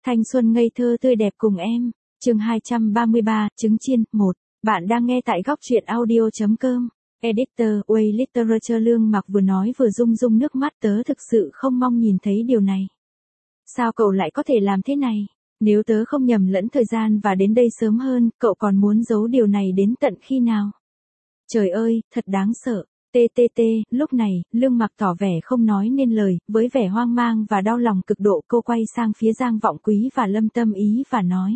Thanh xuân ngây thơ tươi đẹp cùng em. Chương 233, trứng chiên, 1. Bạn đang nghe tại góc truyện audio.com. Editor, Way Literature. Lương Mặc vừa nói vừa rưng rưng nước mắt. Tớ thực sự không mong nhìn thấy điều này. Sao cậu lại có thể làm thế này? Nếu tớ không nhầm lẫn thời gian và đến đây sớm hơn, cậu còn muốn giấu điều này đến tận khi nào? Trời ơi, thật đáng sợ. TTT, lúc này, Lương Mặc tỏ vẻ không nói nên lời, với vẻ hoang mang và đau lòng cực độ. Cô quay sang phía Giang Vọng Quý và Lâm Tâm Ý và nói.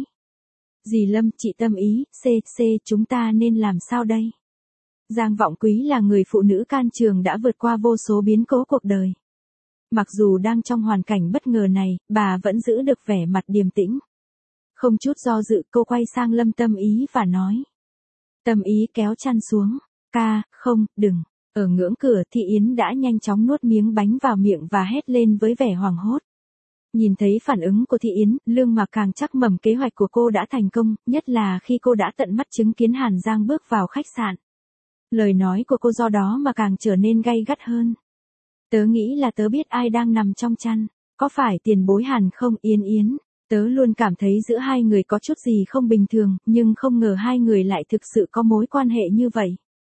Dì Lâm, chị Tâm Ý, chúng ta nên làm sao đây? Giang Vọng Quý là người phụ nữ can trường đã vượt qua vô số biến cố cuộc đời. Mặc dù đang trong hoàn cảnh bất ngờ này, bà vẫn giữ được vẻ mặt điềm tĩnh. Không chút do dự, cô quay sang Lâm Tâm Ý và nói. Tâm Ý kéo chăn xuống. Không, đừng. Ở ngưỡng cửa, Thị Yến đã nhanh chóng nuốt miếng bánh vào miệng và hét lên với vẻ hoảng hốt. Nhìn thấy phản ứng của Thị Yến, Lương Mặc càng chắc mẩm kế hoạch của cô đã thành công, nhất là khi cô đã tận mắt chứng kiến Hàn Giang bước vào khách sạn. Lời nói của cô do đó mà càng trở nên gay gắt hơn. Tớ nghĩ là tớ biết ai đang nằm trong chăn. Có phải tiền bối Hàn không, Yến? Tớ luôn cảm thấy giữa hai người có chút gì không bình thường, nhưng không ngờ hai người lại thực sự có mối quan hệ như vậy.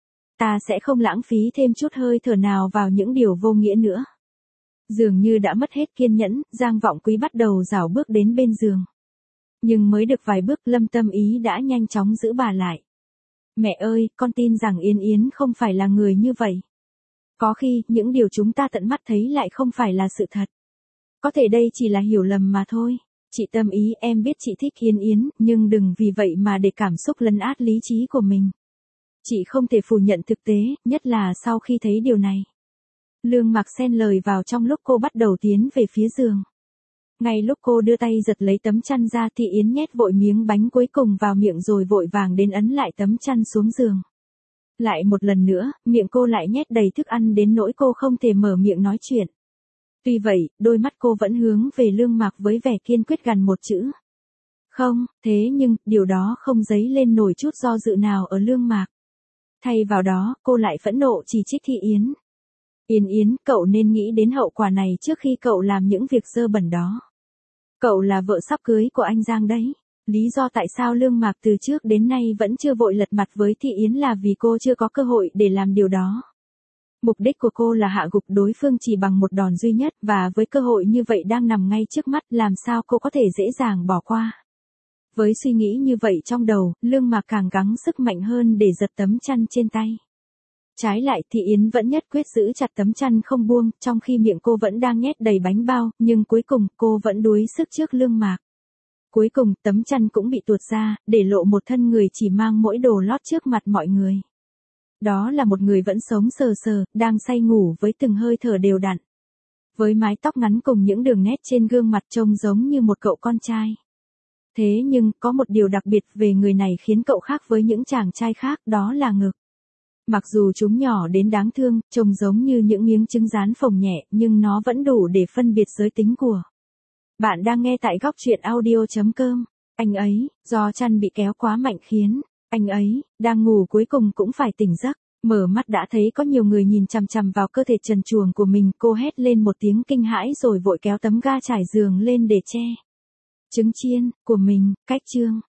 Ta sẽ không lãng phí thêm chút hơi thở nào vào những điều vô nghĩa nữa. Dường như đã mất hết kiên nhẫn, Giang Vọng Quý bắt đầu rảo bước đến bên giường. Nhưng mới được vài bước, Lâm Tâm Ý đã nhanh chóng giữ bà lại. Mẹ ơi, con tin rằng Yến không phải là người như vậy. Có khi, những điều chúng ta tận mắt thấy lại không phải là sự thật. Có thể đây chỉ là hiểu lầm mà thôi. Chị Tâm Ý, em biết chị thích Yến, nhưng đừng vì vậy mà để cảm xúc lấn át lý trí của mình. Chị không thể phủ nhận thực tế, nhất là sau khi thấy điều này. Lương Mặc xen lời vào trong lúc cô bắt đầu tiến về phía giường. Ngay lúc cô đưa tay giật lấy tấm chăn ra thì Yến nhét vội miếng bánh cuối cùng vào miệng rồi vội vàng đến ấn lại tấm chăn xuống giường. Lại một lần nữa, miệng cô lại nhét đầy thức ăn đến nỗi cô không thể mở miệng nói chuyện. Tuy vậy, đôi mắt cô vẫn hướng về Lương Mặc với vẻ kiên quyết gằn một chữ. Không, thế nhưng, điều đó không dấy lên nổi chút do dự nào ở Lương Mặc. Thay vào đó, cô lại phẫn nộ chỉ trích Thị Yến. Yến, cậu nên nghĩ đến hậu quả này trước khi cậu làm những việc dơ bẩn đó. Cậu là vợ sắp cưới của anh Giang đấy. Lý do tại sao Lương Mặc từ trước đến nay vẫn chưa vội lật mặt với Thị Yến là vì cô chưa có cơ hội để làm điều đó. Mục đích của cô là hạ gục đối phương chỉ bằng một đòn duy nhất, và với cơ hội như vậy đang nằm ngay trước mắt, làm sao cô có thể dễ dàng bỏ qua. Với suy nghĩ như vậy trong đầu, Lương Mặc càng gắng sức mạnh hơn để giật tấm chăn trên tay. Trái lại, Thị Yến vẫn nhất quyết giữ chặt tấm chăn không buông, trong khi miệng cô vẫn đang nhét đầy bánh bao, nhưng cuối cùng, cô vẫn đuối sức trước Lương Mặc. Cuối cùng, tấm chăn cũng bị tuột ra, để lộ một thân người chỉ mang mỗi đồ lót trước mặt mọi người. Đó là một người vẫn sống sờ sờ, đang say ngủ với từng hơi thở đều đặn. Với mái tóc ngắn cùng những đường nét trên gương mặt trông giống như một cậu con trai. Thế nhưng, có một điều đặc biệt về người này khiến cậu khác với những chàng trai khác, đó là ngực. Mặc dù chúng nhỏ đến đáng thương, trông giống như những miếng trứng rán phồng nhẹ, nhưng nó vẫn đủ để phân biệt giới tính của. Bạn đang nghe tại góc truyện audio.com. Anh ấy, do chăn bị kéo quá mạnh khiến anh ấy, đang ngủ cuối cùng cũng phải tỉnh giấc. Mở mắt đã thấy có nhiều người nhìn chằm chằm vào cơ thể trần truồng của mình. Cô hét lên một tiếng kinh hãi rồi vội kéo tấm ga trải giường lên để che trứng chiên của mình. Cách chương